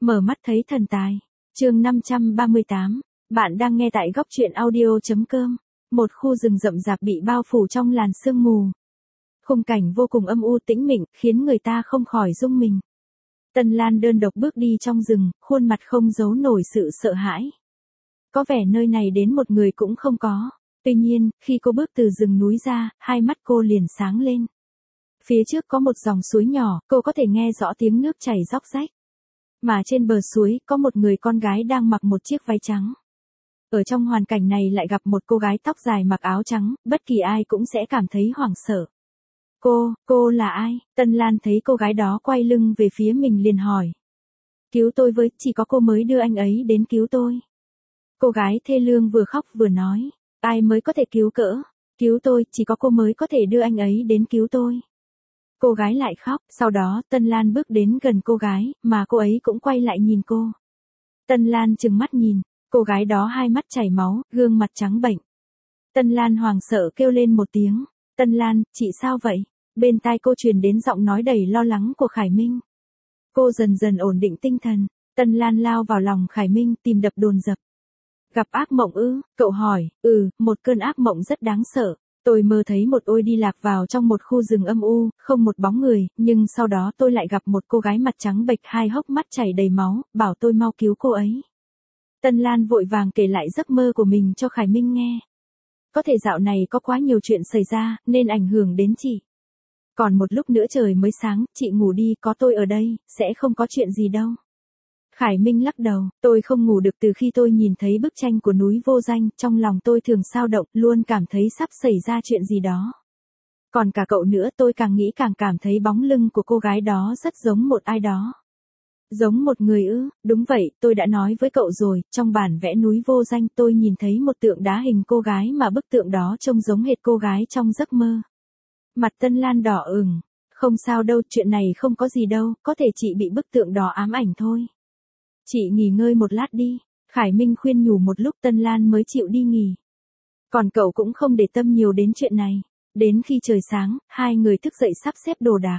Mở mắt thấy thần tài. Chương 538. Bạn đang nghe tại góc truyện audio.com. Một khu rừng rậm rạp bị bao phủ trong làn sương mù. Khung cảnh vô cùng âm u tĩnh mịch, khiến người ta không khỏi rung mình. Tân Lan đơn độc bước đi trong rừng, khuôn mặt không giấu nổi sự sợ hãi. Có vẻ nơi này đến một người cũng không có. Tuy nhiên, khi cô bước từ rừng núi ra, hai mắt cô liền sáng lên. Phía trước có một dòng suối nhỏ, cô có thể nghe rõ tiếng nước chảy róc rách. Mà trên bờ suối, có một người con gái đang mặc một chiếc váy trắng. Ở trong hoàn cảnh này lại gặp một cô gái tóc dài mặc áo trắng, bất kỳ ai cũng sẽ cảm thấy hoảng sợ. Cô là ai? Tân Lan thấy cô gái đó quay lưng về phía mình liền hỏi. Cứu tôi với, chỉ có cô mới đưa anh ấy đến cứu tôi. Cô gái thê lương vừa khóc vừa nói. Ai mới có thể cứu tôi, chỉ có cô mới có thể đưa anh ấy đến cứu tôi. Cô gái lại khóc, sau đó Tân Lan bước đến gần cô gái, mà cô ấy cũng quay lại nhìn cô. Tân Lan trừng mắt nhìn, cô gái đó hai mắt chảy máu, gương mặt trắng bệch. Tân Lan hoảng sợ kêu lên một tiếng. Tân Lan, chị sao vậy? Bên tai cô truyền đến giọng nói đầy lo lắng của Khải Minh. Cô dần dần ổn định tinh thần. Tân Lan lao vào lòng Khải Minh, tim đập dồn dập. Gặp ác mộng ư? Cậu hỏi. Một cơn ác mộng rất đáng sợ. Tôi mơ thấy một ôi đi lạc vào trong một khu rừng âm u, không một bóng người, nhưng sau đó tôi lại gặp một cô gái mặt trắng bệch, hai hốc mắt chảy đầy máu, bảo tôi mau cứu cô ấy. Tân Lan vội vàng kể lại giấc mơ của mình cho Khải Minh nghe. Có thể dạo này có quá nhiều chuyện xảy ra, nên ảnh hưởng đến chị. Còn một lúc nữa trời mới sáng, chị ngủ đi, có tôi ở đây, sẽ không có chuyện gì đâu. Khải Minh lắc đầu, tôi không ngủ được từ khi tôi nhìn thấy bức tranh của núi vô danh, trong lòng tôi thường xao động, luôn cảm thấy sắp xảy ra chuyện gì đó. Còn cả cậu nữa, tôi càng nghĩ càng cảm thấy bóng lưng của cô gái đó rất giống một ai đó. Giống một người ư? Đúng vậy, tôi đã nói với cậu rồi, trong bản vẽ núi vô danh tôi nhìn thấy một tượng đá hình cô gái mà bức tượng đó trông giống hệt cô gái trong giấc mơ. Mặt Tân Lan đỏ ửng, không sao đâu, chuyện này không có gì đâu, có thể chị bị bức tượng đó ám ảnh thôi. Chị nghỉ ngơi một lát đi, Khải Minh khuyên nhủ một lúc Tân Lan mới chịu đi nghỉ. Còn cậu cũng không để tâm nhiều đến chuyện này. Đến khi trời sáng, hai người thức dậy sắp xếp đồ đạc.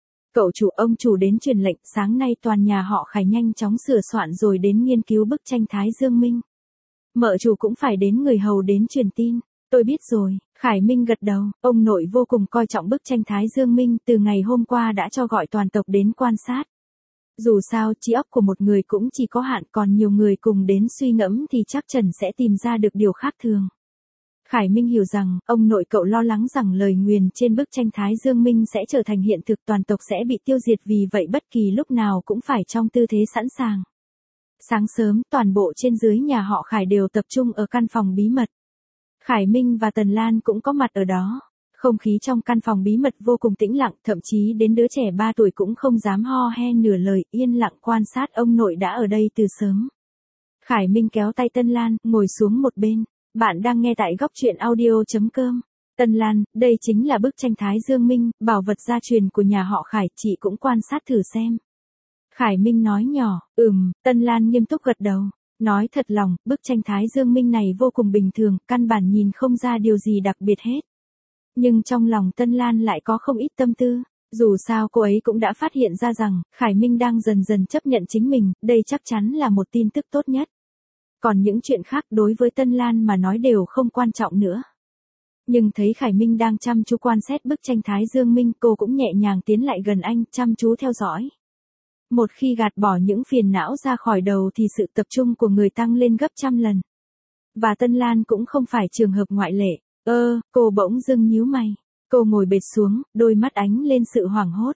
Ông chủ đến truyền lệnh, sáng nay toàn nhà họ Khải nhanh chóng sửa soạn rồi đến nghiên cứu bức tranh Thái Dương Minh. Mợ chủ cũng phải đến người hầu đến truyền tin. Tôi biết rồi, Khải Minh gật đầu, ông nội vô cùng coi trọng bức tranh Thái Dương Minh, từ ngày hôm qua đã cho gọi toàn tộc đến quan sát. Dù sao, trí óc của một người cũng chỉ có hạn, còn nhiều người cùng đến suy ngẫm thì chắc chắn sẽ tìm ra được điều khác thường. Khải Minh hiểu rằng, ông nội cậu lo lắng rằng lời nguyền trên bức tranh Thái Dương Minh sẽ trở thành hiện thực, toàn tộc sẽ bị tiêu diệt, vì vậy bất kỳ lúc nào cũng phải trong tư thế sẵn sàng. Sáng sớm, toàn bộ trên dưới nhà họ Khải đều tập trung ở căn phòng bí mật. Khải Minh và Tần Lan cũng có mặt ở đó. Không khí trong căn phòng bí mật vô cùng tĩnh lặng, thậm chí đến đứa trẻ 3 tuổi cũng không dám ho he nửa lời, yên lặng quan sát ông nội đã ở đây từ sớm. Khải Minh kéo tay Tân Lan, ngồi xuống một bên. Bạn đang nghe tại góc truyện audio.com. Tân Lan, đây chính là bức tranh Thái Dương Minh, bảo vật gia truyền của nhà họ Khải, chị cũng quan sát thử xem. Khải Minh nói nhỏ. Tân Lan nghiêm túc gật đầu. Nói thật lòng, bức tranh Thái Dương Minh này vô cùng bình thường, căn bản nhìn không ra điều gì đặc biệt hết. Nhưng trong lòng Tân Lan lại có không ít tâm tư. Dù sao cô ấy cũng đã phát hiện ra rằng, Khải Minh đang dần dần chấp nhận chính mình, đây chắc chắn là một tin tức tốt nhất. Còn những chuyện khác đối với Tân Lan mà nói đều không quan trọng nữa. Nhưng thấy Khải Minh đang chăm chú quan sát bức tranh Thái Dương Minh, cô cũng nhẹ nhàng tiến lại gần anh, chăm chú theo dõi. Một khi gạt bỏ những phiền não ra khỏi đầu thì sự tập trung của người tăng lên gấp trăm lần. Và Tân Lan cũng không phải trường hợp ngoại lệ. Cô bỗng dưng nhíu mày. Cô ngồi bệt xuống, đôi mắt ánh lên sự hoảng hốt.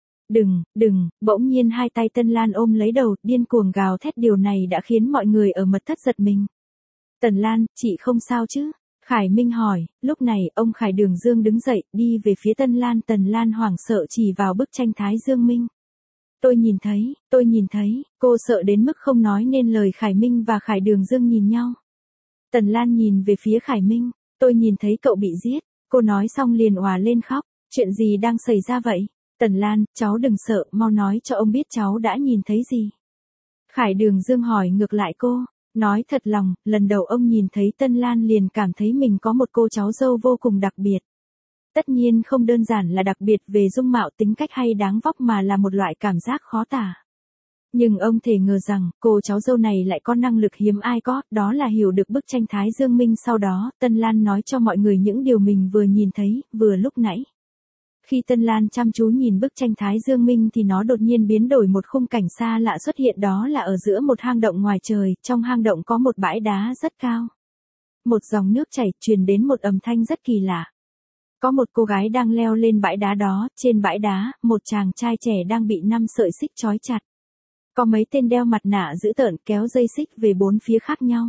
Đừng, bỗng nhiên hai tay Tân Lan ôm lấy đầu, điên cuồng gào thét, điều này đã khiến mọi người ở mật thất giật mình. Tần Lan, chị không sao chứ? Khải Minh hỏi. Lúc này, ông Khải Đường Dương đứng dậy, đi về phía Tân Lan. Tần Lan hoảng sợ chỉ vào bức tranh Thái Dương Minh. Tôi nhìn thấy, cô sợ đến mức không nói nên lời. Khải Minh và Khải Đường Dương nhìn nhau. Tần Lan nhìn về phía Khải Minh. Tôi nhìn thấy cậu bị giết. Cô nói xong liền òa lên khóc. Chuyện gì đang xảy ra vậy? Tần Lan, cháu đừng sợ, mau nói cho ông biết cháu đã nhìn thấy gì. Khải Đường Dương hỏi ngược lại cô. Nói thật lòng, lần đầu ông nhìn thấy Tân Lan liền cảm thấy mình có một cô cháu dâu vô cùng đặc biệt. Tất nhiên không đơn giản là đặc biệt về dung mạo, tính cách hay dáng vóc, mà là một loại cảm giác khó tả. Nhưng ông thể ngờ rằng, cô cháu dâu này lại có năng lực hiếm ai có, đó là hiểu được bức tranh Thái Dương Minh. Sau đó, Tân Lan nói cho mọi người những điều mình vừa nhìn thấy, vừa lúc nãy. Khi Tân Lan chăm chú nhìn bức tranh Thái Dương Minh thì nó đột nhiên biến đổi, một khung cảnh xa lạ xuất hiện, đó là ở giữa một hang động ngoài trời, trong hang động có một bãi đá rất cao. Một dòng nước chảy, truyền đến một âm thanh rất kỳ lạ. Có một cô gái đang leo lên bãi đá đó, trên bãi đá, một chàng trai trẻ đang bị 5 sợi xích trói chặt. Có mấy tên đeo mặt nạ dữ tợn kéo dây xích về 4 phía khác nhau.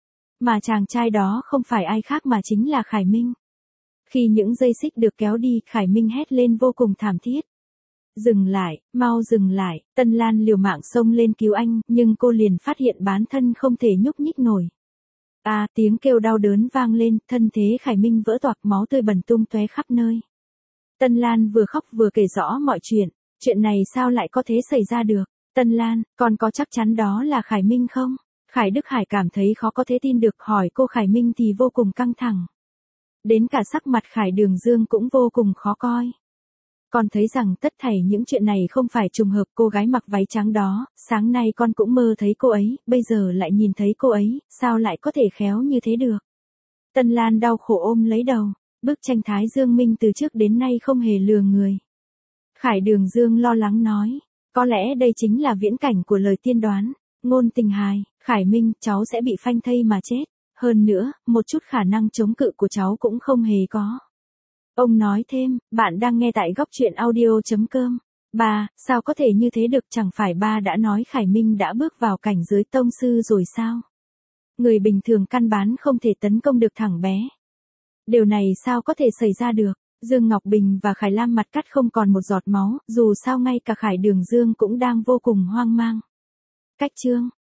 Mà chàng trai đó không phải ai khác mà chính là Khải Minh. Khi những dây xích được kéo đi, Khải Minh hét lên vô cùng thảm thiết. Dừng lại, mau dừng lại, Tân Lan liều mạng xông lên cứu anh, nhưng cô liền phát hiện bản thân không thể nhúc nhích nổi. Tiếng kêu đau đớn vang lên, thân thế Khải Minh vỡ toạc, máu tươi bẩn tung tóe khắp nơi. Tân Lan vừa khóc vừa kể rõ mọi chuyện này sao lại có thể xảy ra được? Tân Lan, con có chắc chắn đó là Khải Minh không? Khải Đức Hải cảm thấy khó có thể tin được, hỏi cô Khải Minh thì vô cùng căng thẳng. Đến cả sắc mặt Khải Đường Dương cũng vô cùng khó coi. Con thấy rằng tất thảy những chuyện này không phải trùng hợp, cô gái mặc váy trắng đó, sáng nay con cũng mơ thấy cô ấy, bây giờ lại nhìn thấy cô ấy, sao lại có thể khéo như thế được? Tân Lan đau khổ ôm lấy đầu, bức tranh Thái Dương Minh từ trước đến nay không hề lừa người. Khải Đường Dương lo lắng nói, có lẽ đây chính là viễn cảnh của lời tiên đoán, ngôn tình hài, Khải Minh, cháu sẽ bị phanh thây mà chết, hơn nữa, một chút khả năng chống cự của cháu cũng không hề có. Ông nói thêm, bạn đang nghe tại góc truyện audio.com. Ba, sao có thể như thế được, chẳng phải ba đã nói Khải Minh đã bước vào cảnh giới tông sư rồi sao? Người bình thường căn bản không thể tấn công được thằng bé. Điều này sao có thể xảy ra được? Dương Ngọc Bình và Khải Lam mặt cắt không còn một giọt máu, dù sao ngay cả Khải Đường Dương cũng đang vô cùng hoang mang. Cách chương